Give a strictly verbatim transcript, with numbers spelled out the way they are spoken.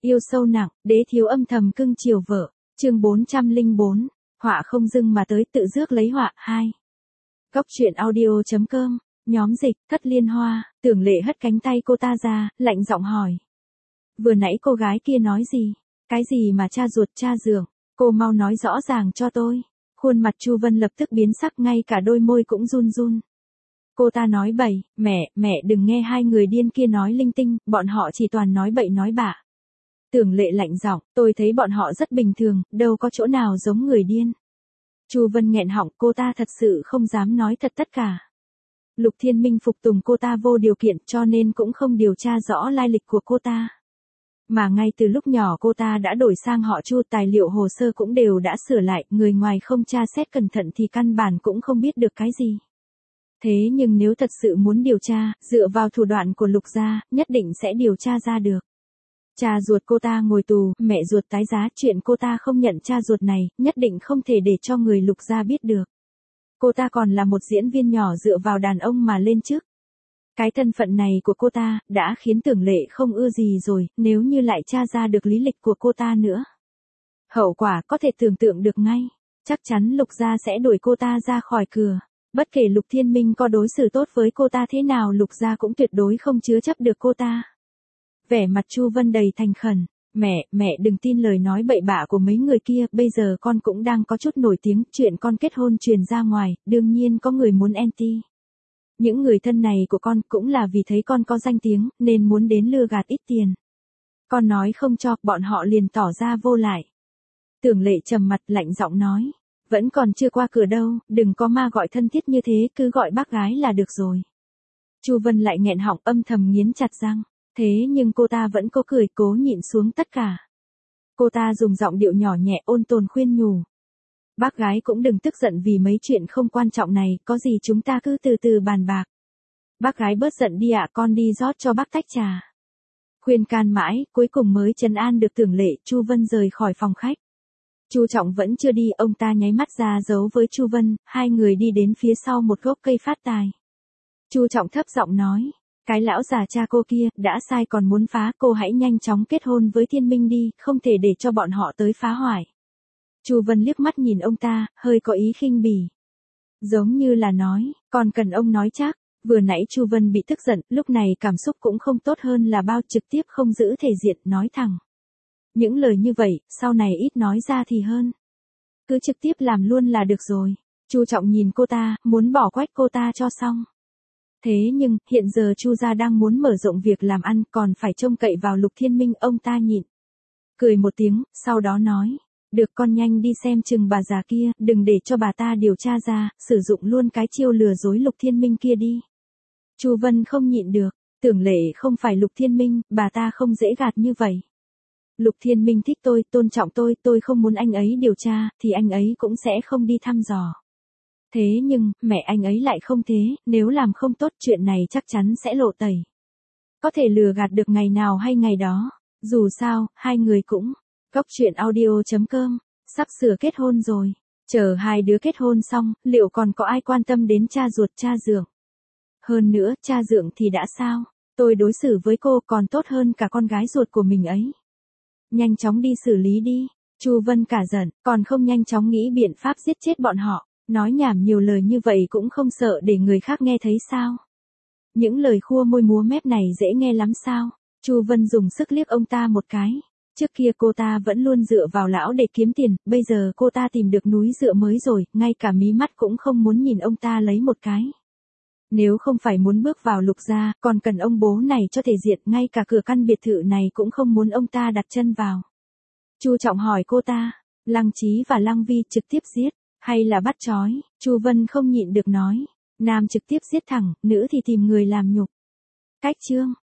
Yêu sâu nặng, đế thiếu âm thầm cưng chiều vợ. Chương bốn trăm lẻ bốn, họa không dưng mà tới tự rước lấy họa. Hai. Góc truyện audio chấm com, nhóm dịch, Thất Liên Hoa. Tưởng Lệ hất cánh tay cô ta ra, lạnh giọng hỏi. Vừa nãy cô gái kia nói gì? Cái gì mà cha ruột cha dượng? Cô mau nói rõ ràng cho tôi. Khuôn mặt Chu Vân lập tức biến sắc, ngay cả đôi môi cũng run run. Cô ta nói bậy, mẹ, mẹ đừng nghe hai người điên kia nói linh tinh, bọn họ chỉ toàn nói bậy nói bạ. Tưởng Lệ lạnh giọng, tôi thấy bọn họ rất bình thường, đâu có chỗ nào giống người điên. Chu Vân nghẹn họng, cô ta thật sự không dám nói thật tất cả. Lục Thiên Minh phục tùng cô ta vô điều kiện, cho nên cũng không điều tra rõ lai lịch của cô ta. Mà ngay từ lúc nhỏ cô ta đã đổi sang họ Chu, tài liệu hồ sơ cũng đều đã sửa lại, người ngoài không tra xét cẩn thận thì căn bản cũng không biết được cái gì. Thế nhưng nếu thật sự muốn điều tra, dựa vào thủ đoạn của Lục gia, nhất định sẽ điều tra ra được. Cha ruột cô ta ngồi tù, mẹ ruột tái giá, chuyện cô ta không nhận cha ruột này, nhất định không thể để cho người Lục gia biết được. Cô ta còn là một diễn viên nhỏ dựa vào đàn ông mà lên chức. Cái thân phận này của cô ta, đã khiến Tưởng Lệ không ưa gì rồi, nếu như lại tra ra được lý lịch của cô ta nữa. Hậu quả có thể tưởng tượng được ngay, chắc chắn Lục gia sẽ đuổi cô ta ra khỏi cửa. Bất kể Lục Thiên Minh có đối xử tốt với cô ta thế nào, Lục gia cũng tuyệt đối không chứa chấp được cô ta. Vẻ mặt Chu Vân đầy thành khẩn, mẹ, mẹ đừng tin lời nói bậy bạ của mấy người kia, bây giờ con cũng đang có chút nổi tiếng, chuyện con kết hôn truyền ra ngoài, đương nhiên có người muốn anti. Những người thân này của con cũng là vì thấy con có danh tiếng, nên muốn đến lừa gạt ít tiền. Con nói không cho, bọn họ liền tỏ ra vô lại. Tưởng Lệ trầm mặt lạnh giọng nói, vẫn còn chưa qua cửa đâu, đừng có ma gọi thân thiết như thế, cứ gọi bác gái là được rồi. Chu Vân lại nghẹn họng, âm thầm nghiến chặt răng, thế nhưng cô ta vẫn cố cười, cố nhịn xuống tất cả. Cô ta dùng giọng điệu nhỏ nhẹ ôn tồn khuyên nhủ. Bác gái cũng đừng tức giận vì mấy chuyện không quan trọng này, có gì chúng ta cứ từ từ bàn bạc. Bác gái bớt giận đi ạ, con đi rót cho bác tách trà. Khuyên can mãi, cuối cùng mới trấn an được Tưởng Lệ. Chu Vân rời khỏi phòng khách. Chu Trọng vẫn chưa đi, ông ta nháy mắt ra dấu với Chu Vân, hai người đi đến phía sau một gốc cây phát tài. Chu Trọng thấp giọng nói, cái lão già cha cô kia, đã sai còn muốn phá, cô hãy nhanh chóng kết hôn với Thiên Minh đi, không thể để cho bọn họ tới phá hoại. Chu Vân liếc mắt nhìn ông ta, hơi có ý khinh bỉ. Giống như là nói, còn cần ông nói chắc. Vừa nãy Chu Vân bị tức giận, lúc này cảm xúc cũng không tốt hơn là bao, trực tiếp không giữ thể diện, nói thẳng. Những lời như vậy, sau này ít nói ra thì hơn. Cứ trực tiếp làm luôn là được rồi. Chu Trọng nhìn cô ta, muốn bỏ quách cô ta cho xong. Thế nhưng, hiện giờ Chu gia đang muốn mở rộng việc làm ăn, còn phải trông cậy vào Lục Thiên Minh, ông ta nhịn. Cười một tiếng, sau đó nói. Được, con nhanh đi xem chừng bà già kia, đừng để cho bà ta điều tra ra, sử dụng luôn cái chiêu lừa dối Lục Thiên Minh kia đi. Chu Vân không nhịn được, Tưởng Lệ không phải Lục Thiên Minh, bà ta không dễ gạt như vậy. Lục Thiên Minh thích tôi, tôn trọng tôi, tôi không muốn anh ấy điều tra, thì anh ấy cũng sẽ không đi thăm dò. Thế nhưng, mẹ anh ấy lại không thế, nếu làm không tốt chuyện này chắc chắn sẽ lộ tẩy. Có thể lừa gạt được ngày nào hay ngày đó, dù sao, hai người cũng. Góc truyện audio chấm com, sắp sửa kết hôn rồi. Chờ hai đứa kết hôn xong, liệu còn có ai quan tâm đến cha ruột cha dượng? Hơn nữa, cha dượng thì đã sao? Tôi đối xử với cô còn tốt hơn cả con gái ruột của mình ấy. Nhanh chóng đi xử lý đi. Chu Vân cả giận, còn không nhanh chóng nghĩ biện pháp giết chết bọn họ. Nói nhảm nhiều lời như vậy cũng không sợ để người khác nghe thấy sao? Những lời khua môi múa mép này dễ nghe lắm sao? Chu Vân dùng sức liếc ông ta một cái. Trước kia cô ta vẫn luôn dựa vào lão để kiếm tiền, bây giờ cô ta tìm được núi dựa mới rồi, ngay cả mí mắt cũng không muốn nhìn ông ta lấy một cái. Nếu không phải muốn bước vào Lục gia, còn cần ông bố này cho thể diện, ngay cả cửa căn biệt thự này cũng không muốn ông ta đặt chân vào. Chu Trọng hỏi cô ta, Lăng Chí và Lăng Vi trực tiếp giết, hay là bắt trói? Chu Vân không nhịn được nói, nam trực tiếp giết thẳng, nữ thì tìm người làm nhục. Cách chương